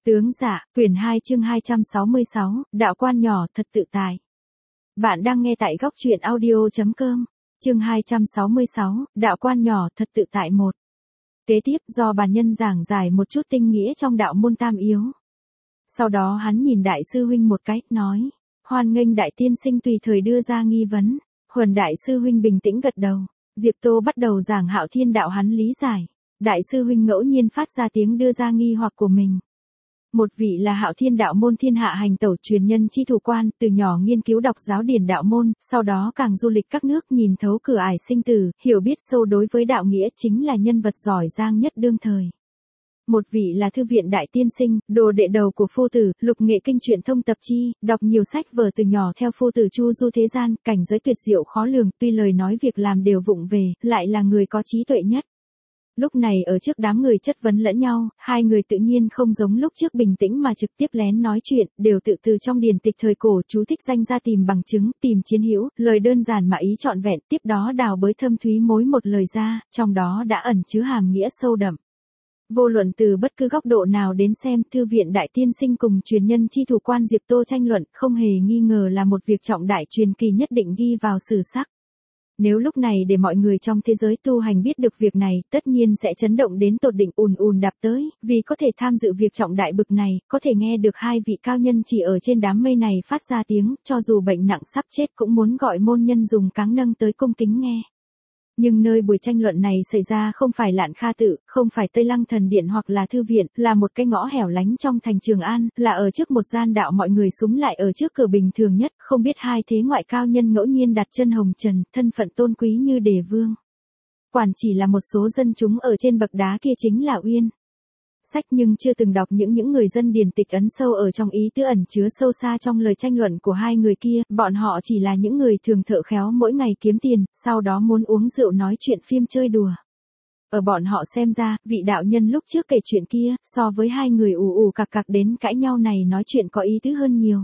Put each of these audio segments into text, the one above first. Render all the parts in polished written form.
Tướng dạ, quyển 2 chương 266, đạo quan nhỏ thật tự tại. Bạn đang nghe tại góc truyện audio.com, chương 266, đạo quan nhỏ thật tự tại 1. Kế tiếp do bà nhân giảng giải một chút tinh nghĩa trong đạo môn tam yếu. Sau đó hắn nhìn đại sư huynh một cái, nói, hoan nghênh đại tiên sinh tùy thời đưa ra nghi vấn. Huần đại sư huynh bình tĩnh gật đầu. Diệp Tô bắt đầu giảng Hạo Thiên đạo hắn lý giải. Đại sư huynh ngẫu nhiên phát ra tiếng đưa ra nghi hoặc của mình. Một vị là Hạo Thiên đạo môn thiên hạ hành tẩu truyền nhân chi thủ quan, từ nhỏ nghiên cứu đọc giáo điển đạo môn, sau đó càng du lịch các nước nhìn thấu cửa ải sinh tử, hiểu biết sâu đối với đạo nghĩa, chính là nhân vật giỏi giang nhất đương thời. Một vị là thư viện đại tiên sinh, đồ đệ đầu của phu tử, lục nghệ kinh truyện thông tập chi, đọc nhiều sách vở từ nhỏ theo phu tử chu du thế gian, cảnh giới tuyệt diệu khó lường, tuy lời nói việc làm đều vụng về, lại là người có trí tuệ nhất. Lúc này ở trước đám người chất vấn lẫn nhau, hai người tự nhiên không giống lúc trước bình tĩnh mà trực tiếp lén nói chuyện, đều tự từ trong điển tịch thời cổ chú thích danh ra tìm bằng chứng, tìm chiến hữu, lời đơn giản mà ý trọn vẹn, tiếp đó đào bới thâm thúy mối một lời ra, trong đó đã ẩn chứa hàm nghĩa sâu đậm. Vô luận từ bất cứ góc độ nào đến xem, thư viện đại tiên sinh cùng truyền nhân chi thủ quan Diệp Tô tranh luận, không hề nghi ngờ là một việc trọng đại truyền kỳ nhất định ghi vào sử sách. Nếu lúc này để mọi người trong thế giới tu hành biết được việc này, tất nhiên sẽ chấn động đến tột đỉnh ùn ùn đạp tới, vì có thể tham dự việc trọng đại bực này, có thể nghe được hai vị cao nhân chỉ ở trên đám mây này phát ra tiếng, cho dù bệnh nặng sắp chết cũng muốn gọi môn nhân dùng cáng nâng tới cung kính nghe. Nhưng nơi buổi tranh luận này xảy ra không phải Lạn Kha Tự, không phải Tây Lăng Thần Điện hoặc là thư viện, là một cái ngõ hẻo lánh trong thành Trường An, là ở trước một gian đạo mọi người súng lại ở trước cửa bình thường nhất, không biết hai thế ngoại cao nhân ngẫu nhiên đặt chân hồng trần, thân phận tôn quý như đề vương. Quản chỉ là một số dân chúng ở trên bậc đá kia chính là Uyên. Sách nhưng chưa từng đọc những người dân điển tịch ấn sâu ở trong ý tứ ẩn chứa sâu xa trong lời tranh luận của hai người kia, bọn họ chỉ là những người thường thợ khéo mỗi ngày kiếm tiền, sau đó muốn uống rượu nói chuyện phim chơi đùa. Ở bọn họ xem ra, vị đạo nhân lúc trước kể chuyện kia, so với hai người ù ù cạc cạc đến cãi nhau này nói chuyện có ý tứ hơn nhiều.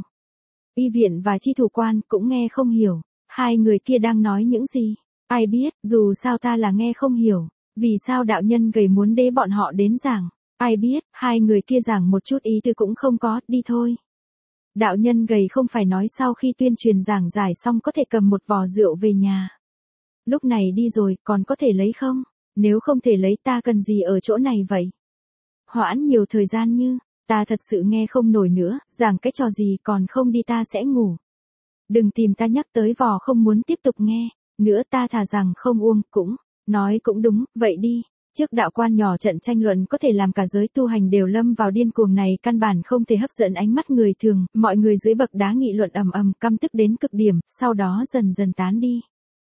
Y viện và chi thủ quan cũng nghe không hiểu, hai người kia đang nói những gì, ai biết, dù sao ta là nghe không hiểu, vì sao đạo nhân gầy muốn đế bọn họ đến giảng. Ai biết, hai người kia giảng một chút ý tư cũng không có, đi thôi. Đạo nhân gầy không phải nói sau khi tuyên truyền giảng giải xong có thể cầm một vò rượu về nhà. Lúc này đi rồi, còn có thể lấy không? Nếu không thể lấy ta cần gì ở chỗ này vậy? Hoãn nhiều thời gian như, ta thật sự nghe không nổi nữa, giảng cái trò gì còn không đi ta sẽ ngủ. Đừng tìm ta nhắc tới vò không muốn tiếp tục nghe, nữa ta thà rằng không uống cũng, nói cũng đúng, vậy đi. Trước đạo quan nhỏ trận tranh luận có thể làm cả giới tu hành đều lâm vào điên cuồng này căn bản không thể hấp dẫn ánh mắt người thường, mọi người dưới bậc đá nghị luận ầm ầm căm tức đến cực điểm, sau đó dần dần tán đi.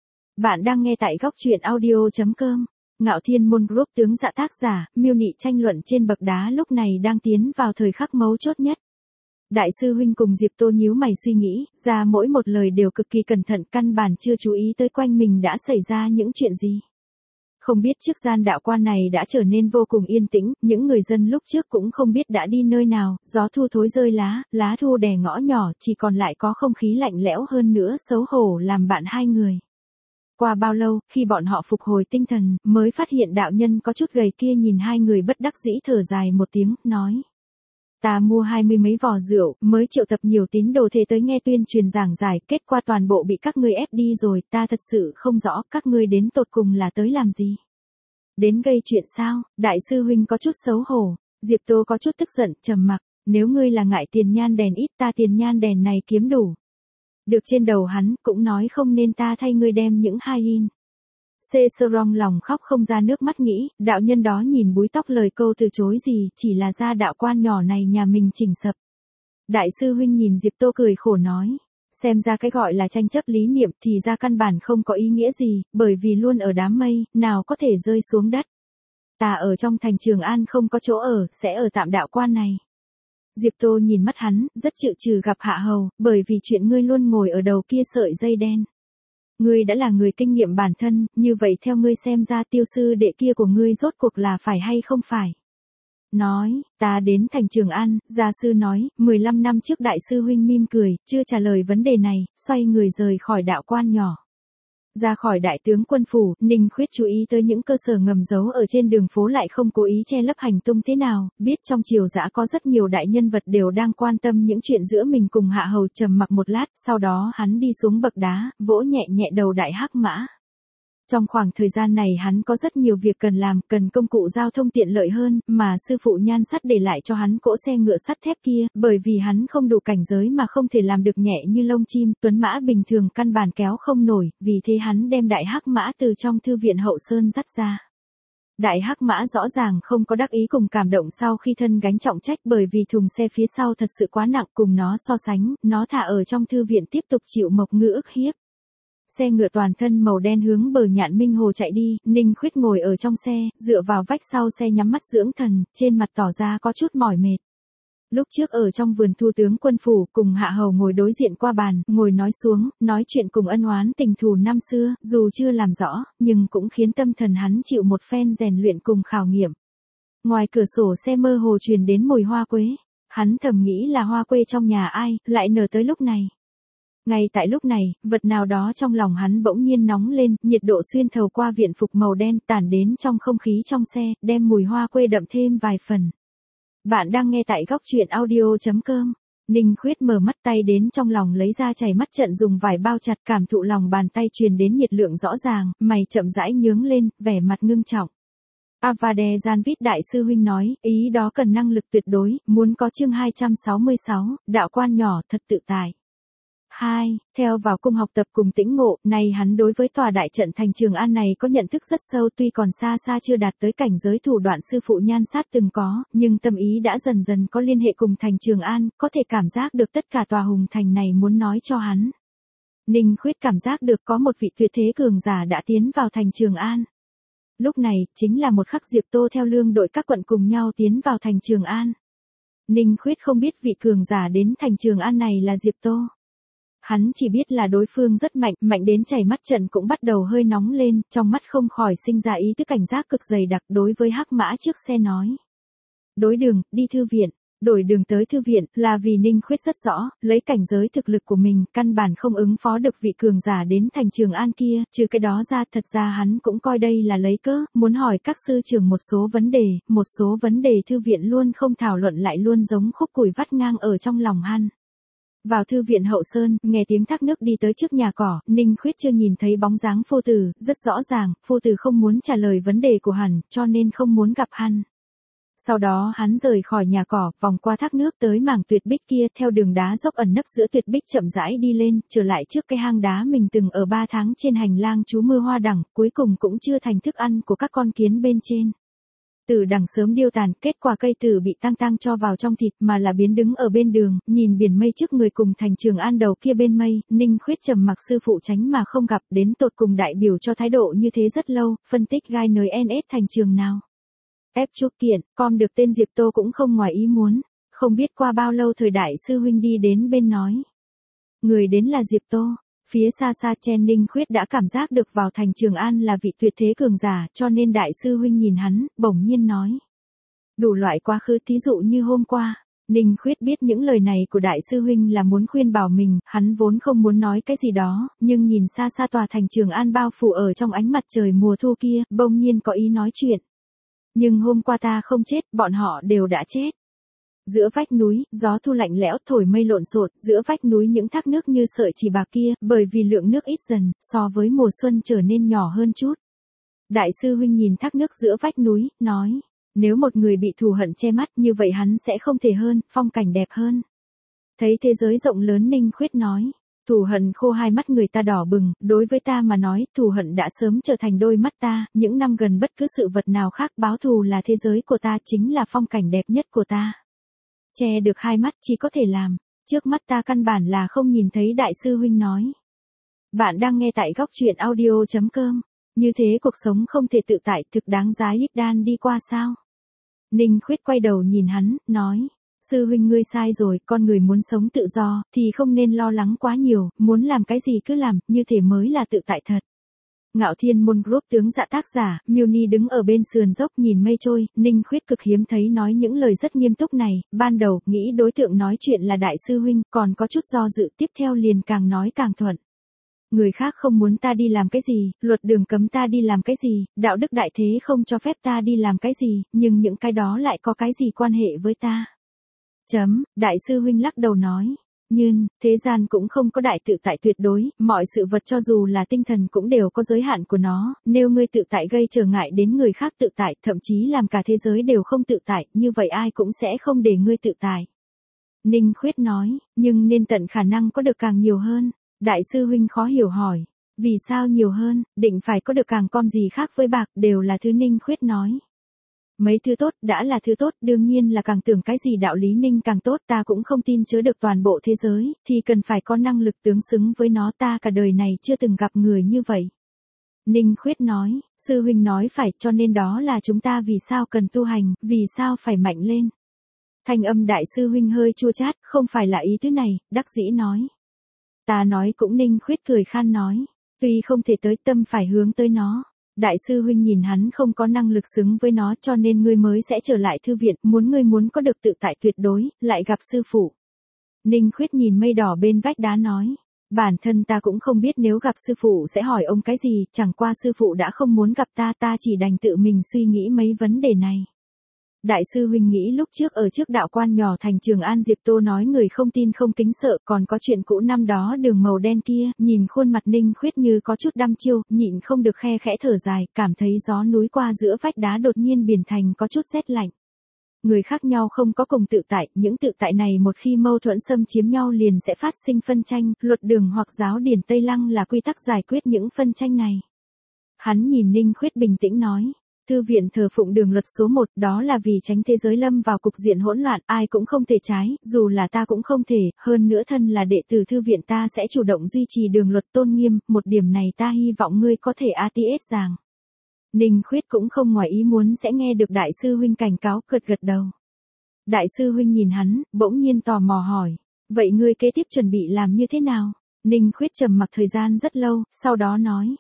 Bạn đang nghe tại góc truyện audio.com, Ngạo Thiên Môn Group tướng dạ tác giả, miêu nị tranh luận trên bậc đá lúc này đang tiến vào thời khắc mấu chốt nhất. Đại sư huynh cùng Diệp Tô nhíu mày suy nghĩ, ra mỗi một lời đều cực kỳ cẩn thận căn bản chưa chú ý tới quanh mình đã xảy ra những chuyện gì. Không biết trước gian đạo quan này đã trở nên vô cùng yên tĩnh, những người dân lúc trước cũng không biết đã đi nơi nào, gió thu thối rơi lá thu đè ngõ nhỏ, chỉ còn lại có không khí lạnh lẽo hơn nữa xấu hổ làm bạn hai người. Qua bao lâu, khi bọn họ phục hồi tinh thần, mới phát hiện đạo nhân có chút gầy kia nhìn hai người bất đắc dĩ thở dài một tiếng, nói. Ta mua 20 mấy vò rượu, mới triệu tập nhiều tín đồ thế tới nghe tuyên truyền giảng giải, kết quả toàn bộ bị các ngươi ép đi rồi, ta thật sự không rõ các ngươi đến tột cùng là tới làm gì. Đến gây chuyện sao? Đại sư huynh có chút xấu hổ, Diệp Tô có chút tức giận, trầm mặc, nếu ngươi là ngại tiền nhan đèn ít ta tiền nhan đèn này kiếm đủ. Được trên đầu hắn, cũng nói không nên ta thay ngươi đem những hai in. Sê-sơ-rong lòng khóc không ra nước mắt nghĩ, đạo nhân đó nhìn búi tóc lời câu từ chối gì, chỉ là ra đạo quan nhỏ này nhà mình chỉnh sập. Đại sư huynh nhìn Diệp Tô cười khổ nói, xem ra cái gọi là tranh chấp lý niệm thì ra căn bản không có ý nghĩa gì, bởi vì luôn ở đám mây, nào có thể rơi xuống đất. Ta ở trong thành Trường An không có chỗ ở, sẽ ở tạm đạo quan này. Diệp Tô nhìn mắt hắn, rất chịu trừ gặp hạ hầu, bởi vì chuyện ngươi luôn ngồi ở đầu kia sợi dây đen. Ngươi đã là người kinh nghiệm bản thân, như vậy theo ngươi xem ra tiêu sư đệ kia của ngươi rốt cuộc là phải hay không phải. Nói, ta đến thành Trường An, gia sư nói, 15 năm trước đại sư huynh mỉm cười, chưa trả lời vấn đề này, xoay người rời khỏi đạo quan nhỏ. Ra khỏi đại tướng quân phủ, Ninh Khuyết chú ý tới những cơ sở ngầm giấu ở trên đường phố lại không cố ý che lấp hành tung thế nào, biết trong triều dã có rất nhiều đại nhân vật đều đang quan tâm những chuyện giữa mình cùng Hạ Hầu. Trầm mặc một lát, sau đó hắn đi xuống bậc đá, vỗ nhẹ nhẹ đầu Đại Hắc Mã. Trong khoảng thời gian này hắn có rất nhiều việc cần làm, cần công cụ giao thông tiện lợi hơn, mà sư phụ Nhan Sắt để lại cho hắn cỗ xe ngựa sắt thép kia, bởi vì hắn không đủ cảnh giới mà không thể làm được nhẹ như lông chim, tuấn mã bình thường căn bản kéo không nổi, vì thế hắn đem Đại Hắc Mã từ trong thư viện Hậu Sơn dắt ra. Đại Hắc Mã rõ ràng không có đắc ý cùng cảm động sau khi thân gánh trọng trách, bởi vì thùng xe phía sau thật sự quá nặng, cùng nó so sánh, nó thả ở trong thư viện tiếp tục chịu Mộc Ngữ ức hiếp. Xe ngựa toàn thân màu đen hướng bờ Nhạn Minh Hồ chạy đi, Ninh Khuyết ngồi ở trong xe, dựa vào vách sau xe nhắm mắt dưỡng thần, trên mặt tỏ ra có chút mỏi mệt. Lúc trước ở trong vườn thu tướng quân phủ, cùng Hạ Hầu ngồi đối diện qua bàn, ngồi nói xuống, nói chuyện cùng ân oán tình thù năm xưa, dù chưa làm rõ, nhưng cũng khiến tâm thần hắn chịu một phen rèn luyện cùng khảo nghiệm. Ngoài cửa sổ xe mơ hồ truyền đến mùi hoa quế, hắn thầm nghĩ là hoa quế trong nhà ai, lại nở tới lúc này. Ngay tại lúc này, vật nào đó trong lòng hắn bỗng nhiên nóng lên, nhiệt độ xuyên thấu qua viện phục màu đen tản đến trong không khí trong xe, đem mùi hoa quế đậm thêm vài phần. Bạn đang nghe tại góc truyện audio.com. Ninh Khuyết mở mắt, tay đến trong lòng lấy ra chảy mắt trận dùng vải bao chặt, cảm thụ lòng bàn tay truyền đến nhiệt lượng rõ ràng, mày chậm rãi nhướng lên, vẻ mặt ngưng trọng. Avade Janvit đại sư huynh nói, ý đó cần năng lực tuyệt đối, muốn có chương 266, đạo quan nhỏ thật tự tại. 2. Theo vào cung học tập cùng tĩnh ngộ, nay hắn đối với tòa đại trận thành Trường An này có nhận thức rất sâu, tuy còn xa xa chưa đạt tới cảnh giới thủ đoạn sư phụ Nhan Sát từng có, nhưng tâm ý đã dần dần có liên hệ cùng thành Trường An, có thể cảm giác được tất cả tòa hùng thành này muốn nói cho hắn. Ninh Khuyết cảm giác được có một vị tuyệt thế cường giả đã tiến vào thành Trường An. Lúc này, chính là một khắc Diệp Tô theo lương đội các quận cùng nhau tiến vào thành Trường An. Ninh Khuyết không biết vị cường giả đến thành Trường An này là Diệp Tô. Hắn chỉ biết là đối phương rất mạnh, mạnh đến chảy mắt trận cũng bắt đầu hơi nóng lên, trong mắt không khỏi sinh ra ý thức cảnh giác cực dày đặc, đối với Hắc Mã trước xe nói. Đối đường, đi thư viện. Đổi đường tới thư viện, là vì Ninh Khuyết rất rõ, lấy cảnh giới thực lực của mình, căn bản không ứng phó được vị cường giả đến thành Trường An kia, trừ cái đó ra, thật ra hắn cũng coi đây là lấy cớ, muốn hỏi các sư trưởng một số vấn đề thư viện luôn không thảo luận lại luôn giống khúc củi vắt ngang ở trong lòng hắn. Vào thư viện Hậu Sơn, nghe tiếng thác nước đi tới trước nhà cỏ, Ninh Khuyết chưa nhìn thấy bóng dáng phu tử, rất rõ ràng, phu tử không muốn trả lời vấn đề của hắn, cho nên không muốn gặp hắn. Sau đó hắn rời khỏi nhà cỏ, vòng qua thác nước tới mảng tuyệt bích kia, theo đường đá dốc ẩn nấp giữa tuyệt bích chậm rãi đi lên, trở lại trước cái hang đá mình từng ở 3 tháng trên hành lang trú mưa hoa đằng, cuối cùng cũng chưa thành thức ăn của các con kiến bên trên. Tử đằng sớm điêu tàn, kết quả cây tử bị tang cho vào trong thịt mà là biến đứng ở bên đường, nhìn biển mây trước người cùng thành Trường An đầu kia bên mây, Ninh Khuyết trầm mặc sư phụ tránh mà không gặp, đến tột cùng đại biểu cho thái độ như thế rất lâu, phân tích gai nới NS thành trường nào. Ép chúc kiện, com được tên Diệp Tô cũng không ngoài ý muốn, không biết qua bao lâu thời đại sư huynh đi đến bên nói. Người đến là Diệp Tô. Phía xa xa Chen Ninh Khuyết đã cảm giác được vào thành Trường An là vị tuyệt thế cường giả, cho nên đại sư huynh nhìn hắn, bỗng nhiên nói. Đủ loại quá khứ, thí dụ như hôm qua. Ninh Khuyết biết những lời này của đại sư huynh là muốn khuyên bảo mình, hắn vốn không muốn nói cái gì đó, nhưng nhìn xa xa tòa thành Trường An bao phủ ở trong ánh mặt trời mùa thu kia, bỗng nhiên có ý nói chuyện. Nhưng hôm qua ta không chết, bọn họ đều đã chết. Giữa vách núi, gió thu lạnh lẽo thổi mây lộn xộn, giữa vách núi những thác nước như sợi chỉ bạc kia, bởi vì lượng nước ít dần, so với mùa xuân trở nên nhỏ hơn chút. Đại sư huynh nhìn thác nước giữa vách núi, nói, nếu một người bị thù hận che mắt như vậy hắn sẽ không thể hơn, phong cảnh đẹp hơn. Thấy thế giới rộng lớn Ninh Khuyết nói, thù hận khô hai mắt người ta đỏ bừng, đối với ta mà nói, thù hận đã sớm trở thành đôi mắt ta, những năm gần bất cứ sự vật nào khác báo thù là thế giới của ta, chính là phong cảnh đẹp nhất của ta. Che được hai mắt chỉ có thể làm, trước mắt ta căn bản là không nhìn thấy đại sư huynh nói. Bạn đang nghe tại góc truyện audio.com, như thế cuộc sống không thể tự tại, thực đáng giá ít đan đi qua sao. Ninh Khuyết quay đầu nhìn hắn, nói, sư huynh ngươi sai rồi, con người muốn sống tự do, thì không nên lo lắng quá nhiều, muốn làm cái gì cứ làm, như thế mới là tự tại thật. Ngạo Thiên Môn Group tướng dạ tác giả, Miuni đứng ở bên sườn dốc nhìn mây trôi, Ninh Khuyết cực hiếm thấy nói những lời rất nghiêm túc này, ban đầu, nghĩ đối tượng nói chuyện là đại sư huynh, còn có chút do dự, tiếp theo liền càng nói càng thuận. Người khác không muốn ta đi làm cái gì, luật đường cấm ta đi làm cái gì, đạo đức đại thế không cho phép ta đi làm cái gì, nhưng những cái đó lại có cái gì quan hệ với ta. Đại sư huynh lắc đầu nói. Nhưng, thế gian cũng không có đại tự tại tuyệt đối, mọi sự vật cho dù là tinh thần cũng đều có giới hạn của nó, nếu ngươi tự tại gây trở ngại đến người khác tự tại, thậm chí làm cả thế giới đều không tự tại, như vậy ai cũng sẽ không để ngươi tự tại. Ninh Khuyết nói, nhưng nên tận khả năng có được càng nhiều hơn. Đại sư huynh khó hiểu hỏi, vì sao nhiều hơn, định phải có được càng com gì khác với bạc, đều là thứ Ninh Khuyết nói. Mấy thứ tốt đã là thứ tốt, đương nhiên là càng tưởng cái gì đạo lý ninh càng tốt, ta cũng không tin chứa được toàn bộ thế giới, thì cần phải có năng lực tương xứng với nó, ta cả đời này chưa từng gặp người như vậy. Ninh Khuyết nói, sư huynh nói phải, cho nên đó là chúng ta vì sao cần tu hành, vì sao phải mạnh lên. Thanh âm đại sư huynh hơi chua chát, không phải là ý thứ này, đắc dĩ nói. Ta nói cũng. Ninh Khuyết cười khan nói, tuy không thể tới, tâm phải hướng tới nó. Đại sư huynh nhìn hắn không có năng lực xứng với nó, cho nên ngươi mới sẽ trở lại thư viện, ngươi muốn có được tự tại tuyệt đối, lại gặp sư phụ. Ninh Khuyết nhìn mây đỏ bên vách đá nói, bản thân ta cũng không biết nếu gặp sư phụ sẽ hỏi ông cái gì, chẳng qua sư phụ đã không muốn gặp ta, ta chỉ đành tự mình suy nghĩ mấy vấn đề này. Đại sư huynh nghĩ lúc trước ở trước đạo quan nhỏ thành Trường An Diệp Tô nói người không tin không kính sợ, còn có chuyện cũ năm đó đường màu đen kia, nhìn khuôn mặt Ninh Khuyết như có chút đăm chiêu, nhịn không được khe khẽ thở dài, cảm thấy gió núi qua giữa vách đá đột nhiên biển thành có chút rét lạnh. Người khác nhau không có cùng tự tại, những tự tại này một khi mâu thuẫn xâm chiếm nhau liền sẽ phát sinh phân tranh, luật đường hoặc giáo điển Tây Lăng là quy tắc giải quyết những phân tranh này. Hắn nhìn Ninh Khuyết bình tĩnh nói. Thư viện thờ phụng đường luật số 1, đó là vì tránh thế giới lâm vào cục diện hỗn loạn, ai cũng không thể trái, dù là ta cũng không thể, hơn nữa thân là đệ tử thư viện ta sẽ chủ động duy trì đường luật tôn nghiêm, một điểm này ta hy vọng ngươi có thể ATS rằng. Ninh Khuyết cũng không ngoài ý muốn sẽ nghe được đại sư huynh cảnh cáo, gật gật đầu. Đại sư huynh nhìn hắn, bỗng nhiên tò mò hỏi, vậy ngươi kế tiếp chuẩn bị làm như thế nào? Ninh Khuyết trầm mặc thời gian rất lâu, sau đó nói.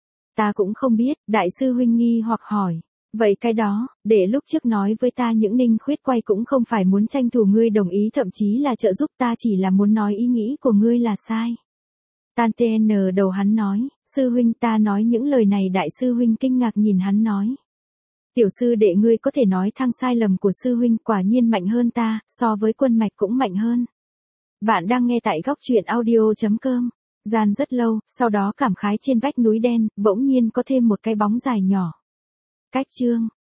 Ta cũng không biết, đại sư huynh nghi hoặc hỏi. Vậy cái đó, để lúc trước nói với ta những. Ninh Khuyết quay cũng không phải muốn tranh thủ ngươi đồng ý, thậm chí là trợ giúp, ta chỉ là muốn nói ý nghĩ của ngươi là sai. Tan TN đầu hắn nói, sư huynh ta nói những lời này. Đại sư huynh kinh ngạc nhìn hắn nói. Tiểu sư đệ ngươi có thể nói thăng sai lầm của sư huynh, quả nhiên mạnh hơn ta, so với Quân Mạch cũng mạnh hơn. Bạn đang nghe tại góc truyện audio.com. Gian rất lâu, sau đó cảm khái trên vách núi đen, bỗng nhiên có thêm một cái bóng dài nhỏ. Cách chương.